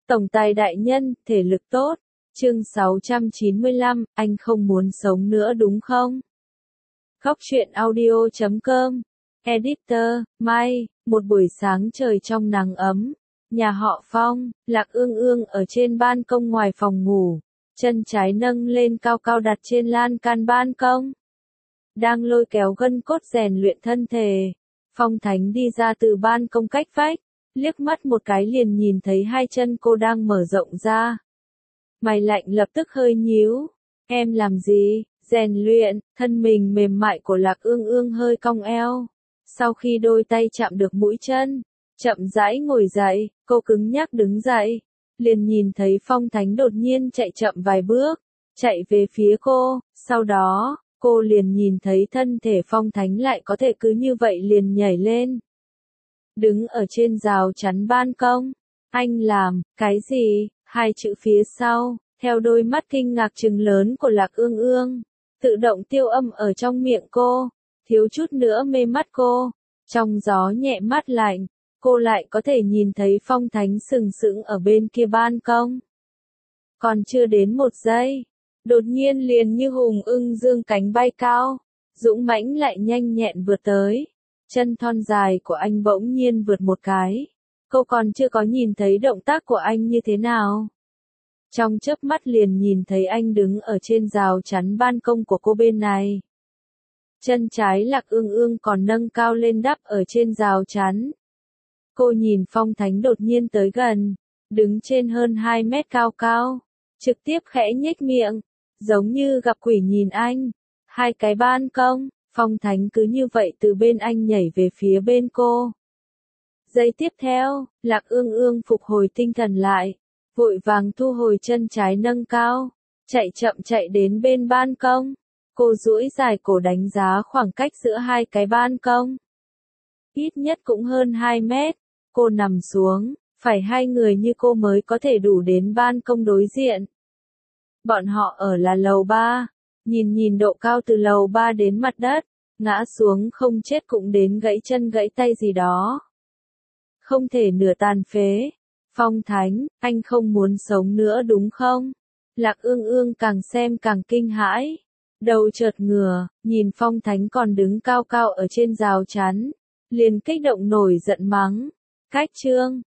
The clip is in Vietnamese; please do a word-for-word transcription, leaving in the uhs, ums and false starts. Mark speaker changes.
Speaker 1: Tổng tài đại nhân, thể lực tốt. Chương sáu trăm chín mươi lăm, anh không muốn sống nữa đúng không? Góc truyện audio chấm com. Editor, Mai, một buổi sáng trời trong nắng ấm. Nhà họ Phong, Lạc Ương Ương ở trên ban công ngoài phòng ngủ. Chân trái nâng lên cao cao đặt trên lan can ban công. Đang lôi kéo gân cốt rèn luyện thân thể. Phong Thánh đi ra từ ban công cách vách. Liếc mắt một cái liền nhìn thấy hai chân cô đang mở rộng ra. Mày lạnh lập tức hơi nhíu. Em làm gì? Rèn luyện. Thân mình mềm mại của Lạc Ương Ương hơi cong eo. Sau khi đôi tay chạm được mũi chân, chậm rãi ngồi dậy, cô cứng nhắc đứng dậy. Liền nhìn thấy Phong Thánh đột nhiên chạy chậm vài bước, chạy về phía cô. Sau đó, cô liền nhìn thấy thân thể Phong Thánh lại có thể cứ như vậy liền nhảy lên. Đứng ở trên rào chắn ban công. Anh làm, cái gì? Hai chữ phía sau, theo đôi mắt kinh ngạc trừng lớn của Lạc Ương Ương. Tự động tiêu âm ở trong miệng cô, thiếu chút nữa mê mắt cô. Trong gió nhẹ mát lạnh, cô lại có thể nhìn thấy Phong Thánh sừng sững ở bên kia ban công. Còn chưa đến một giây, đột nhiên liền như hùng ưng dương cánh bay cao, dũng mãnh lại nhanh nhẹn vượt tới. Chân thon dài của anh bỗng nhiên vượt một cái. Cô còn chưa có nhìn thấy động tác của anh như thế nào. Trong chớp mắt liền nhìn thấy anh đứng ở trên rào chắn ban công của cô bên này. Chân trái Lạc Ương Ương còn nâng cao lên đắp ở trên rào chắn. Cô nhìn Phong Thánh đột nhiên tới gần, đứng trên hơn hai mét cao cao, trực tiếp khẽ nhếch miệng, giống như gặp quỷ nhìn anh. Hai cái ban công, Phong Thánh cứ như vậy từ bên anh nhảy về phía bên cô. Giây tiếp theo, Lạc Ương Ương phục hồi tinh thần lại, vội vàng thu hồi chân trái nâng cao, chạy chậm chạy đến bên ban công. Cô duỗi dài cổ đánh giá khoảng cách giữa hai cái ban công. Ít nhất cũng hơn hai mét. Cô nằm xuống, phải hai người như cô mới có thể đủ đến ban công đối diện. Bọn họ ở là lầu ba, nhìn nhìn độ cao từ lầu ba đến mặt đất, ngã xuống không chết cũng đến gãy chân gãy tay gì đó. Không thể nửa tàn phế. Phong Thánh, anh không muốn sống nữa đúng không? Lạc Ương Ương càng xem càng kinh hãi. Đầu chợt ngửa, nhìn Phong Thánh còn đứng cao cao ở trên rào chắn. Liền kích động nổi giận mắng. Cách chương,